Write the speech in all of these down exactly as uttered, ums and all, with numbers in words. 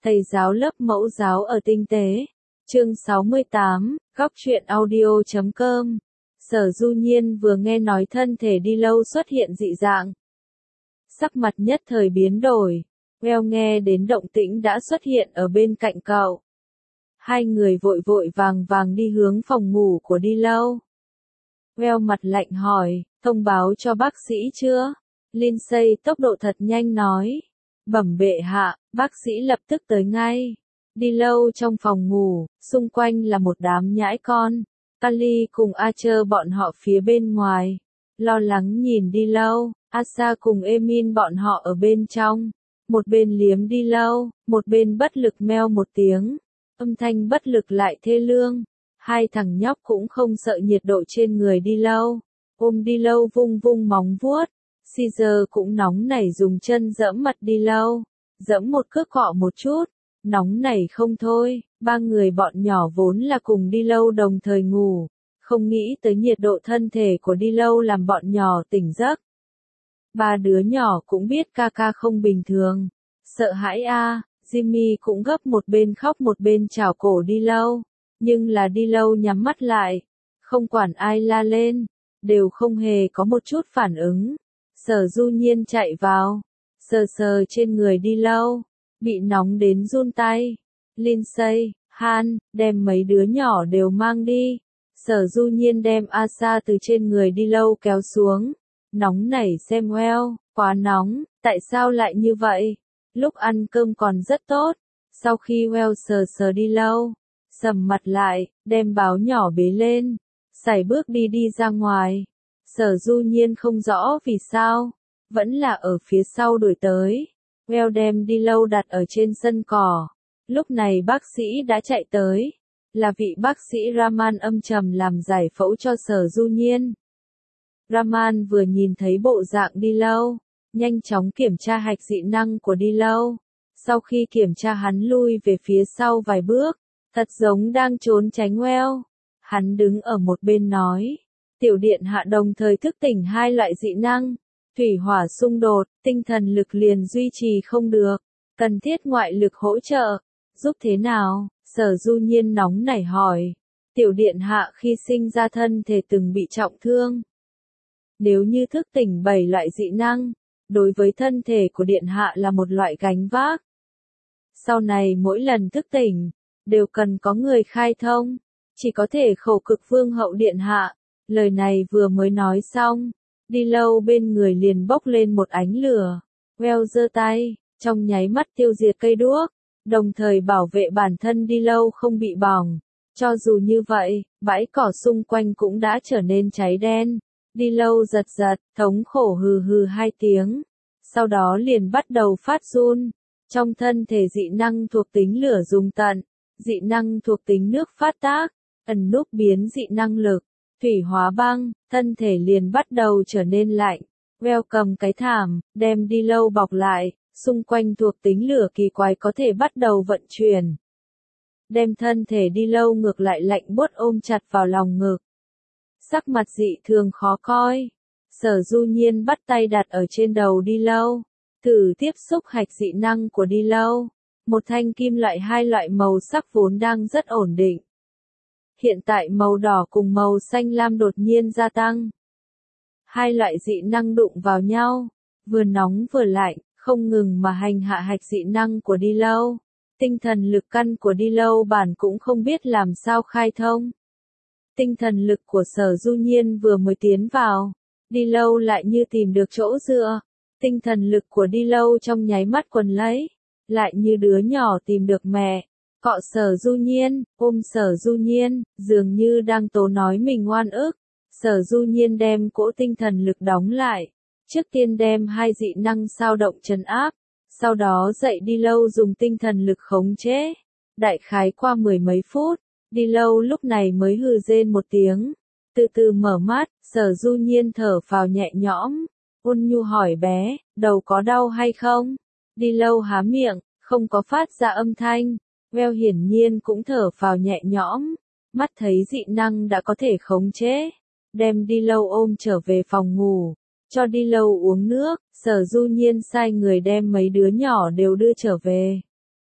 Thầy giáo lớp mẫu giáo ở Tinh Tế. Chương sáu mươi tám, góc truyện audio chấm com. Sở Du Nhiên vừa nghe nói thân thể đi lâu xuất hiện dị dạng. Sắc mặt nhất thời biến đổi. Well nghe đến động tĩnh đã xuất hiện ở bên cạnh cậu. Hai người vội vội vàng vàng đi hướng phòng ngủ của đi lâu. Well mặt lạnh hỏi, thông báo cho bác sĩ chưa? Lindsay tốc độ thật nhanh nói. Bẩm bệ hạ, bác sĩ lập tức tới ngay. Đi lâu trong phòng ngủ, xung quanh là một đám nhãi con. Ali cùng Archer bọn họ phía bên ngoài. Lo lắng nhìn đi lâu, Asa cùng Emin bọn họ ở bên trong. Một bên liếm đi lâu, một bên bất lực meo một tiếng. Âm thanh bất lực lại thê lương. Hai thằng nhóc cũng không sợ nhiệt độ trên người đi lâu. Ôm đi lâu vung vung móng vuốt. Caesar cũng nóng nảy dùng chân giẫm mặt đi lâu. Giẫm một cước cọ một chút. Nóng nảy không thôi, ba người bọn nhỏ vốn là cùng đi lâu đồng thời ngủ. Không nghĩ tới nhiệt độ thân thể của đi lâu làm bọn nhỏ tỉnh giấc. Ba đứa nhỏ cũng biết ca ca không bình thường. Sợ hãi a, à, Jimmy cũng gấp một bên khóc một bên chào cổ đi lâu. Nhưng là đi lâu nhắm mắt lại. Không quản ai la lên. Đều không hề có một chút phản ứng. Sở Du Nhiên chạy vào. Sờ sờ trên người đi lâu. Bị nóng đến run tay. Lindsay, Han, đem mấy đứa nhỏ đều mang đi. Sở Du Nhiên đem Asa từ trên người đi lâu kéo xuống. Nóng nảy xem well, quá nóng, tại sao lại như vậy? Lúc ăn cơm còn rất tốt. Sau khi well sờ sờ đi lâu, sầm mặt lại, đem báo nhỏ bế lên. Sải bước đi đi ra ngoài. Sở Du Nhiên không rõ vì sao. Vẫn là ở phía sau đuổi tới. Well đem đi lâu đặt ở trên sân cỏ. Lúc này bác sĩ đã chạy tới. Là vị bác sĩ Raman âm trầm làm giải phẫu cho Sở Du Nhiên. Raman vừa nhìn thấy bộ dạng đi lâu. Nhanh chóng kiểm tra hạch dị năng của đi lâu. Sau khi kiểm tra hắn lui về phía sau vài bước. Thật giống đang trốn tránh well. Hắn đứng ở một bên nói. Tiểu điện hạ đồng thời thức tỉnh hai loại dị năng. Thủy hỏa xung đột, tinh thần lực liền duy trì không được. Cần thiết ngoại lực hỗ trợ. Giúp thế nào? Sở Du Nhiên nóng nảy hỏi. Tiểu điện hạ khi sinh ra thân thể từng bị trọng thương. Nếu như thức tỉnh bảy loại dị năng, đối với thân thể của điện hạ là một loại gánh vác. Sau này mỗi lần thức tỉnh, đều cần có người khai thông. Chỉ có thể khổ cực vương hậu điện hạ. Lời này vừa mới nói xong. Đi lâu bên người liền bốc lên một ánh lửa. Well giơ tay, trong nháy mắt tiêu diệt cây đuốc, đồng thời bảo vệ bản thân đi lâu không bị bỏng. Cho dù như vậy, bãi cỏ xung quanh cũng đã trở nên cháy đen. Đi lâu giật giật, thống khổ hừ hừ hai tiếng. Sau đó liền bắt đầu phát run. Trong thân thể dị năng thuộc tính lửa dùng tận, dị năng thuộc tính nước phát tác, ẩn núp biến dị năng lực. Thủy hóa băng, thân thể liền bắt đầu trở nên lạnh. Well cầm cái thảm, đem đi lâu bọc lại, xung quanh thuộc tính lửa kỳ quái có thể bắt đầu vận chuyển. Đem thân thể đi lâu ngược lại lạnh buốt ôm chặt vào lòng ngực. Sắc mặt dị thường khó coi. Sở Du Nhiên bắt tay đặt ở trên đầu đi lâu. Thử tiếp xúc hạch dị năng của đi lâu. Một thanh kim loại hai loại màu sắc vốn đang rất ổn định. Hiện tại màu đỏ cùng màu xanh lam đột nhiên gia tăng. Hai loại dị năng đụng vào nhau, vừa nóng vừa lạnh, không ngừng mà hành hạ hạch dị năng của đi lâu. Tinh thần lực căn của đi lâu bản cũng không biết làm sao khai thông. Tinh thần lực của Sở Du Nhiên vừa mới tiến vào, đi lâu lại như tìm được chỗ dựa. Tinh thần lực của đi lâu trong nháy mắt quần lấy, lại như đứa nhỏ tìm được mẹ. Cọ Sở Du Nhiên, ôm Sở Du Nhiên, dường như đang tố nói mình oan ức. Sở Du Nhiên đem cỗ tinh thần lực đóng lại. Trước tiên đem hai dị năng sao động trấn áp. Sau đó dậy đi lâu dùng tinh thần lực khống chế. Đại khái qua mười mấy phút, đi lâu lúc này mới hừ rên một tiếng. Từ từ mở mắt, Sở Du Nhiên thở phào nhẹ nhõm. Ôn nhu hỏi bé, đầu có đau hay không? Đi lâu há miệng, không có phát ra âm thanh. Well hiển nhiên cũng thở phào nhẹ nhõm, mắt thấy dị năng đã có thể khống chế, đem đi lâu ôm trở về phòng ngủ, cho đi lâu uống nước. Sở Du Nhiên sai người đem mấy đứa nhỏ đều đưa trở về.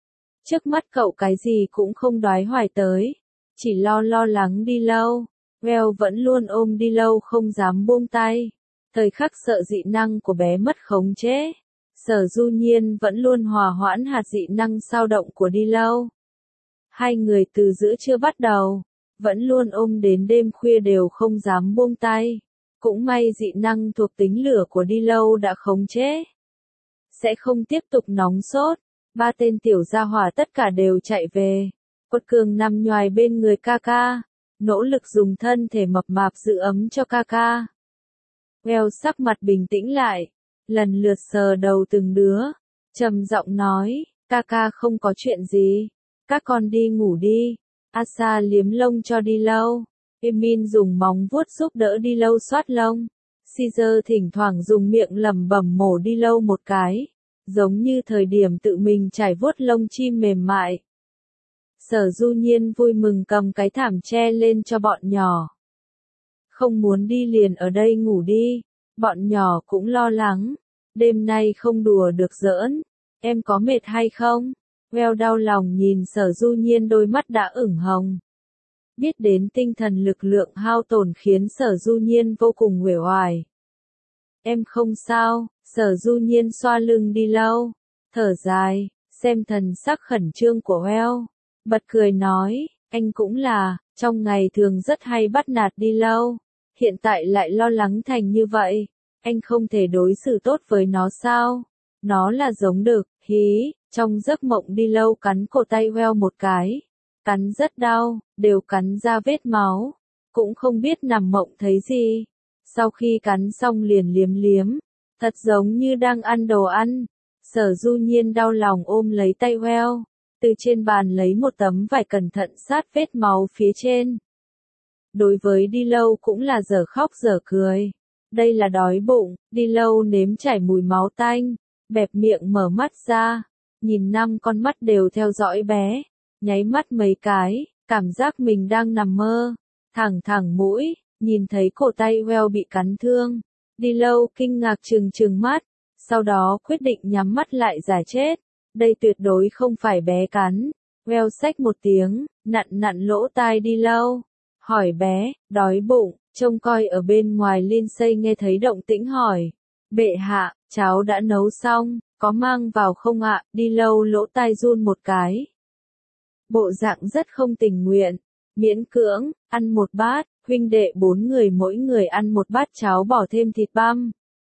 Trước mắt cậu cái gì cũng không đoái hoài tới, chỉ lo lo lắng đi lâu. Well vẫn luôn ôm đi lâu không dám buông tay. Thời khắc sợ dị năng của bé mất khống chế, Sở Du Nhiên vẫn luôn hòa hoãn hạt dị năng sao động của đi lâu. Hai người từ giữa trưa bắt đầu, vẫn luôn ôm đến đêm khuya đều không dám buông tay. Cũng may dị năng thuộc tính lửa của đi lâu đã khống chế, sẽ không tiếp tục nóng sốt. Ba tên tiểu gia hỏa tất cả đều chạy về. Quật Cường nằm nhoài bên người ca ca, nỗ lực dùng thân thể mập mạp giữ ấm cho ca ca. Well sắc mặt bình tĩnh lại, lần lượt sờ đầu từng đứa, trầm giọng nói, ca ca không có chuyện gì, các con đi ngủ đi. Asa liếm lông cho đi lâu, Emin dùng móng vuốt giúp đỡ đi lâu xoát lông. Caesar thỉnh thoảng dùng miệng lẩm bẩm mổ đi lâu một cái, giống như thời điểm tự mình trải vuốt lông chim mềm mại. Sở Du Nhiên vui mừng cầm cái thảm che lên cho bọn nhỏ. Không muốn đi liền ở đây ngủ đi. Bọn nhỏ cũng lo lắng. Đêm nay không đùa được giỡn. Em có mệt hay không? Well đau lòng nhìn Sở Du Nhiên đôi mắt đã ửng hồng. Biết đến tinh thần lực lượng hao tổn khiến Sở Du Nhiên vô cùng uể oải. Em không sao. Sở Du Nhiên xoa lưng đi lâu, thở dài, xem thần sắc khẩn trương của Well, bật cười nói, anh cũng là, trong ngày thường rất hay bắt nạt đi lâu, hiện tại lại lo lắng thành như vậy, anh không thể đối xử tốt với nó sao? Nó là giống đực, hí, trong giấc mộng đi lâu cắn cổ tay Well một cái, cắn rất đau, đều cắn ra vết máu, cũng không biết nằm mộng thấy gì, sau khi cắn xong liền liếm liếm. Thật giống như đang ăn đồ ăn. Sở Du Nhiên đau lòng ôm lấy tay Well, từ trên bàn lấy một tấm vải cẩn thận sát vết máu phía trên. Đối với đi lâu cũng là dở khóc dở cười. Đây là đói bụng, đi lâu nếm trải mùi máu tanh, bẹp miệng mở mắt ra, nhìn năm con mắt đều theo dõi bé, nháy mắt mấy cái, cảm giác mình đang nằm mơ, thẳng thẳng mũi, nhìn thấy cổ tay Well bị cắn thương. Đi lâu kinh ngạc trừng trừng mắt, sau đó quyết định nhắm mắt lại giả chết. Đây tuyệt đối không phải bé cắn. Well xách một tiếng, nặn nặn lỗ tai đi lâu. Hỏi bé, đói bụng, trông coi ở bên ngoài Lindsay nghe thấy động tĩnh hỏi. Bệ hạ, cháu đã nấu xong, có mang vào không ạ? Đi lâu lỗ tai run một cái. Bộ dạng rất không tình nguyện, miễn cưỡng, ăn một bát. Huynh đệ bốn người mỗi người ăn một bát cháo bỏ thêm thịt băm.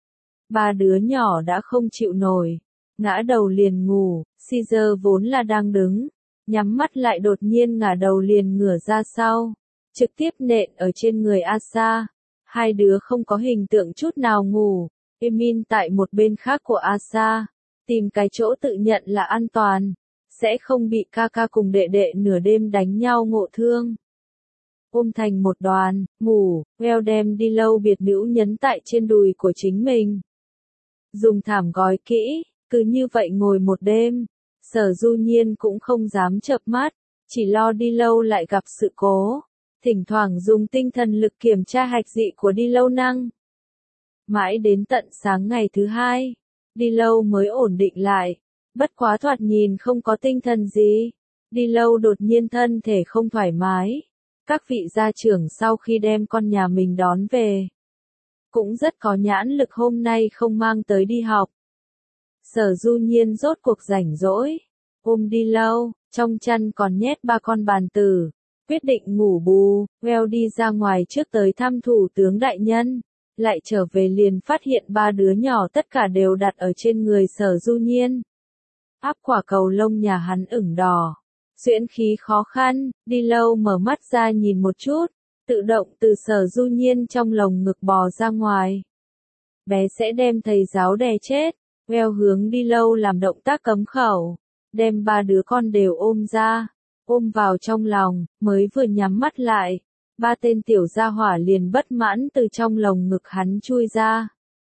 Ba đứa nhỏ đã không chịu nổi, ngã đầu liền ngủ. Caesar vốn là đang đứng, nhắm mắt lại đột nhiên ngả đầu liền ngửa ra sau, trực tiếp nện ở trên người Asa. Hai đứa không có hình tượng chút nào ngủ. Emin tại một bên khác của Asa, tìm cái chỗ tự nhận là an toàn, sẽ không bị ca ca cùng đệ đệ nửa đêm đánh nhau ngộ thương. Ôm thành một đoàn, ngủ, Well đem đi lâu biệt nữ nhấn tại trên đùi của chính mình. Dùng thảm gói kỹ, cứ như vậy ngồi một đêm. Sở Du Nhiên cũng không dám chợp mắt, chỉ lo đi lâu lại gặp sự cố. Thỉnh thoảng dùng tinh thần lực kiểm tra hạch dị của đi lâu năng. Mãi đến tận sáng ngày thứ hai, đi lâu mới ổn định lại. Bất quá thoạt nhìn không có tinh thần gì. Đi lâu đột nhiên thân thể không thoải mái. Các vị gia trưởng sau khi đem con nhà mình đón về, cũng rất có nhãn lực hôm nay không mang tới đi học. Sở Du Nhiên rốt cuộc rảnh rỗi, ôm đi lâu, trong chăn còn nhét ba con bàn tử, quyết định ngủ bù. Well đi ra ngoài trước tới thăm thủ tướng đại nhân, lại trở về liền phát hiện ba đứa nhỏ tất cả đều đặt ở trên người Sở Du Nhiên. Áp quả cầu lông nhà hắn ửng đỏ. Xuyễn khí khó khăn, đi lâu mở mắt ra nhìn một chút, tự động từ Sở Du Nhiên trong lồng ngực bò ra ngoài. Bé sẽ đem thầy giáo đè chết. Well hướng đi lâu làm động tác cấm khẩu, đem ba đứa con đều ôm ra, ôm vào trong lòng, mới vừa nhắm mắt lại, ba tên tiểu gia hỏa liền bất mãn từ trong lồng ngực hắn chui ra.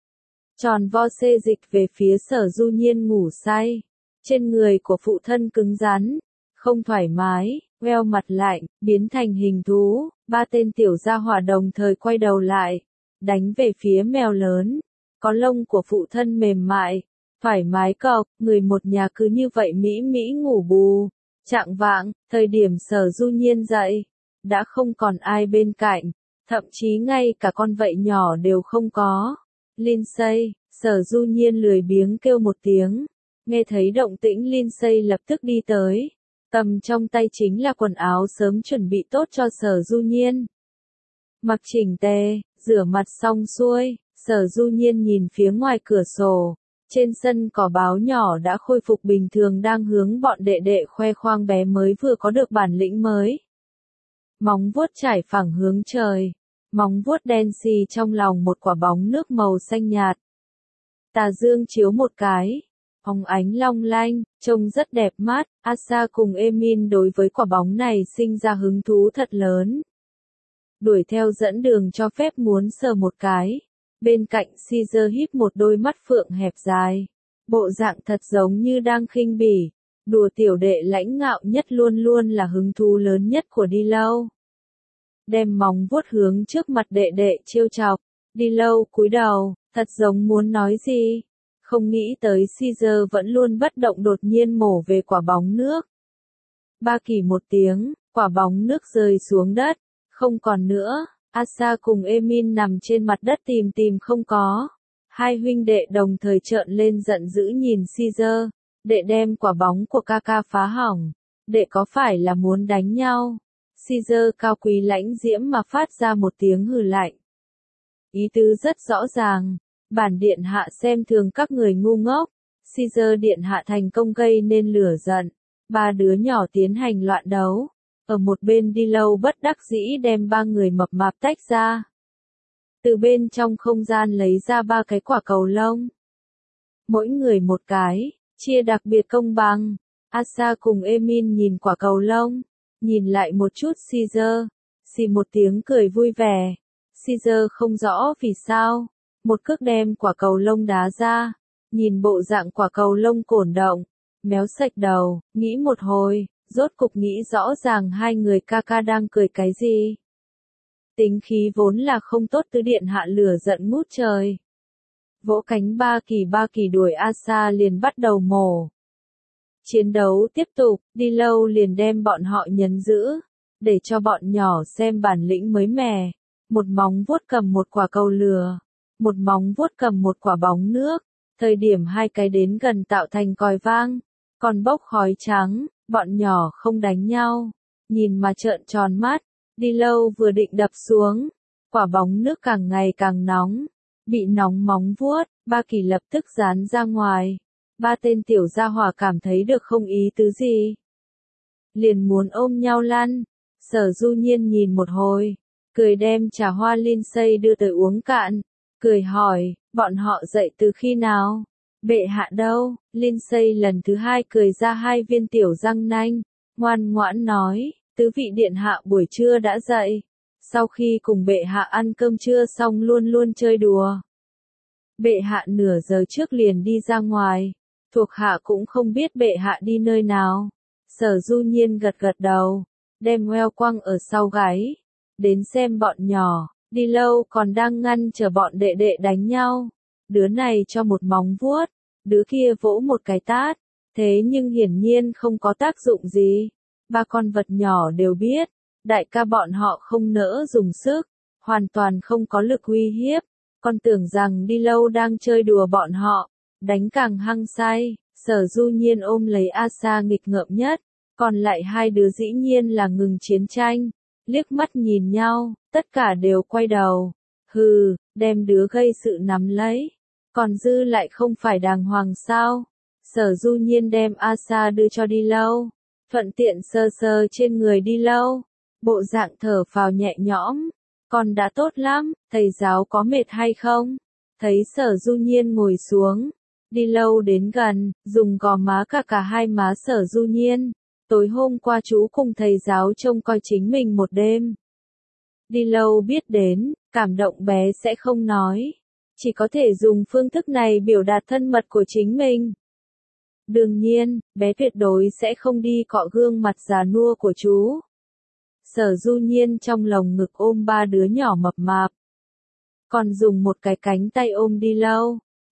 Tròn vo xê dịch về phía Sở Du Nhiên ngủ say, trên người của phụ thân cứng rắn, không thoải mái. Well mặt lại, biến thành hình thú, ba tên tiểu gia hỏa đồng thời quay đầu lại, đánh về phía mèo lớn, có lông của phụ thân mềm mại, thoải mái cộc, người một nhà cứ như vậy mỹ mỹ ngủ bù. Chạng vạng, thời điểm Sở Du Nhiên dậy, đã không còn ai bên cạnh, thậm chí ngay cả con vạy nhỏ đều không có. Lindsay, Sở Du Nhiên lười biếng kêu một tiếng, nghe thấy động tĩnh Lindsay lập tức đi tới, cầm trong tay chính là quần áo sớm chuẩn bị tốt cho Sở Du Nhiên. Mặc chỉnh tề, rửa mặt xong xuôi, Sở Du Nhiên nhìn phía ngoài cửa sổ, trên sân cỏ báo nhỏ đã khôi phục bình thường đang hướng bọn đệ đệ khoe khoang bé mới vừa có được bản lĩnh mới. Móng vuốt trải phẳng hướng trời, móng vuốt đen xì trong lòng một quả bóng nước màu xanh nhạt. Tà dương chiếu một cái, óng ánh long lanh, trông rất đẹp mắt. Asa cùng Emin đối với quả bóng này sinh ra hứng thú thật lớn. Đuổi theo dẫn đường cho phép muốn sờ một cái. Bên cạnh Caesar híp một đôi mắt phượng hẹp dài. Bộ dạng thật giống như đang khinh bỉ. Đùa tiểu đệ lãnh ngạo nhất luôn luôn là hứng thú lớn nhất của đi lâu. Đem móng vuốt hướng trước mặt đệ đệ trêu chọc. Đi lâu cúi đầu, thật giống muốn nói gì. Không nghĩ tới Caesar vẫn luôn bất động đột nhiên mổ về quả bóng nước. Ba kỳ một tiếng, quả bóng nước rơi xuống đất. Không còn nữa. Asa cùng Emin nằm trên mặt đất tìm tìm không có. Hai huynh đệ đồng thời trợn lên giận dữ nhìn Caesar. Đệ đem quả bóng của ca ca phá hỏng. Đệ có phải là muốn đánh nhau? Caesar cao quý lãnh diễm mà phát ra một tiếng hừ lạnh. Ý tứ rất rõ ràng. Bản điện hạ xem thường các người ngu ngốc. Caesar điện hạ thành công gây nên lửa giận. Ba đứa nhỏ tiến hành loạn đấu. Ở một bên đi lâu bất đắc dĩ đem ba người mập mạp tách ra. Từ bên trong không gian lấy ra ba cái quả cầu lông. Mỗi người một cái, chia đặc biệt công bằng. Asa cùng Emin nhìn quả cầu lông, nhìn lại một chút Caesar, xì một tiếng cười vui vẻ. Caesar không rõ vì sao, một cước đem quả cầu lông đá ra, nhìn bộ dạng quả cầu lông cổn động, méo sạch đầu, nghĩ một hồi. Rốt cục nghĩ rõ ràng hai người ca ca đang cười cái gì. Tính khí vốn là không tốt tứ điện hạ lửa giận ngút trời. Vỗ cánh ba kỳ ba kỳ đuổi Asa liền bắt đầu mổ. Chiến đấu tiếp tục, đi lâu liền đem bọn họ nhấn giữ, để cho bọn nhỏ xem bản lĩnh mới mẻ. Một móng vuốt cầm một quả cầu lửa, một móng vuốt cầm một quả bóng nước, thời điểm hai cái đến gần tạo thành còi vang, còn bốc khói trắng. Bọn nhỏ không đánh nhau, nhìn mà trợn tròn mắt, đi lâu vừa định đập xuống, quả bóng nước càng ngày càng nóng, bị nóng móng vuốt, ba kỳ lập tức dán ra ngoài, ba tên tiểu gia hỏa cảm thấy được không ý tứ gì. Liền muốn ôm nhau lăn, Sở Du Nhiên nhìn một hồi, cười đem trà hoa Lindsay đưa tới uống cạn, cười hỏi, bọn họ dậy từ khi nào? Bệ hạ đâu? Lindsay lần thứ hai cười ra hai viên tiểu răng nanh, ngoan ngoãn nói, tứ vị điện hạ buổi trưa đã dậy, sau khi cùng bệ hạ ăn cơm trưa xong luôn luôn chơi đùa. Bệ hạ nửa giờ trước liền đi ra ngoài, thuộc hạ cũng không biết bệ hạ đi nơi nào. Sở Du Nhiên gật gật đầu, đem ngoeo quăng ở sau gáy, đến xem bọn nhỏ, đi lâu còn đang ngăn chờ bọn đệ đệ đánh nhau. Đứa này cho một móng vuốt, đứa kia vỗ một cái tát, thế nhưng hiển nhiên không có tác dụng gì. Ba con vật nhỏ đều biết, đại ca bọn họ không nỡ dùng sức, hoàn toàn không có lực uy hiếp, còn tưởng rằng đi lâu đang chơi đùa bọn họ, đánh càng hăng say. Sở Du Nhiên ôm lấy Asa nghịch ngợm nhất, còn lại hai đứa dĩ nhiên là ngừng chiến tranh, liếc mắt nhìn nhau, tất cả đều quay đầu, hừ, đem đứa gây sự nắm lấy. Còn dư lại không phải đàng hoàng sao? Sở Du Nhiên đem Asa đưa cho đi lâu, thuận tiện sơ sơ trên người đi lâu, bộ dạng thở phào nhẹ nhõm, con đã tốt lắm, thầy giáo có mệt hay không? Thấy Sở Du Nhiên ngồi xuống, đi lâu đến gần, dùng gò má cả cả hai má Sở Du Nhiên, tối hôm qua chú cùng thầy giáo trông coi chính mình một đêm. Đi lâu biết đến, cảm động bé sẽ không nói. Chỉ có thể dùng phương thức này biểu đạt thân mật của chính mình. Đương nhiên, bé tuyệt đối sẽ không đi cọ gương mặt già nua của chú. Sở Du Nhiên trong lồng ngực ôm ba đứa nhỏ mập mạp. Còn dùng một cái cánh tay ôm đi lâu.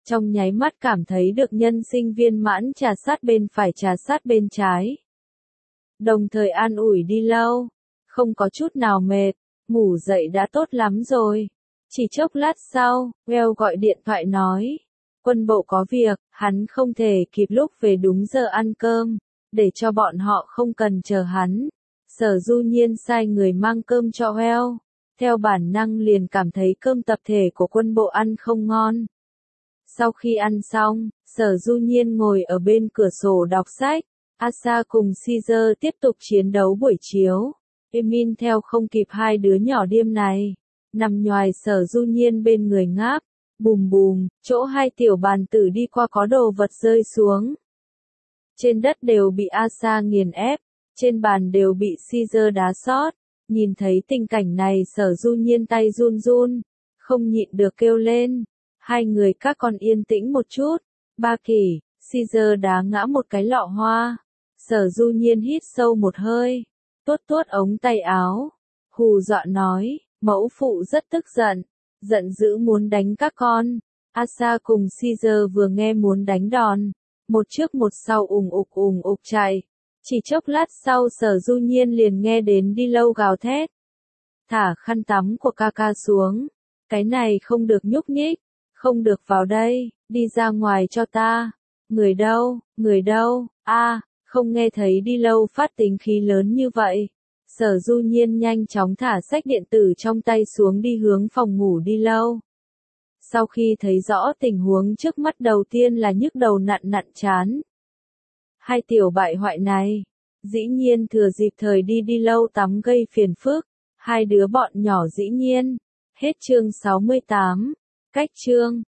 trong nháy mắt cảm thấy được nhân sinh viên mãn trà sát bên phải trà sát bên trái. Đồng thời an ủi đi lâu, không có chút nào mệt, ngủ dậy đã tốt lắm rồi. Chỉ chốc lát sau, Well gọi điện thoại nói, quân bộ có việc, hắn không thể kịp lúc về đúng giờ ăn cơm, để cho bọn họ không cần chờ hắn. Sở Du Nhiên sai người mang cơm cho Well, theo bản năng liền cảm thấy cơm tập thể của quân bộ ăn không ngon. Sau khi ăn xong, Sở Du Nhiên ngồi ở bên cửa sổ đọc sách, Asa cùng Caesar tiếp tục chiến đấu buổi chiếu. Emin theo không kịp hai đứa nhỏ điêm này, nằm nhoài Sở Du Nhiên bên người ngáp, bùm bùm, chỗ hai tiểu bàn tử đi qua có đồ vật rơi xuống. Trên đất đều bị Asa nghiền ép, trên bàn đều bị Caesar đá sót. Nhìn thấy tình cảnh này Sở Du Nhiên tay run run, không nhịn được kêu lên. Hai người các con yên tĩnh một chút. Ba Kỳ, Caesar đá ngã một cái lọ hoa. Sở Du Nhiên hít sâu một hơi, tuốt tuốt ống tay áo, hù dọa nói, mẫu phụ rất tức giận, giận dữ muốn đánh các con. Asa cùng Caesar vừa nghe muốn đánh đòn, một trước một sau ùng ục ùng ục chạy. Chỉ chốc lát sau Sở Du Nhiên liền nghe đến đi lâu gào thét. Thả khăn tắm của ca ca xuống, cái này không được nhúc nhích, không được vào đây, đi ra ngoài cho ta. Người đâu, người đâu, a à, không nghe thấy đi lâu phát tính khí lớn như vậy. Sở Du Nhiên nhanh chóng thả sách điện tử trong tay xuống đi hướng phòng ngủ đi lâu. Sau khi thấy rõ tình huống trước mắt đầu tiên là nhức đầu nặn nặn chán. Hai tiểu bại hoại này, dĩ nhiên thừa dịp thời đi đi lâu tắm gây phiền phức. Hai đứa bọn nhỏ dĩ nhiên. Hết chương sáu mươi tám. Cách chương.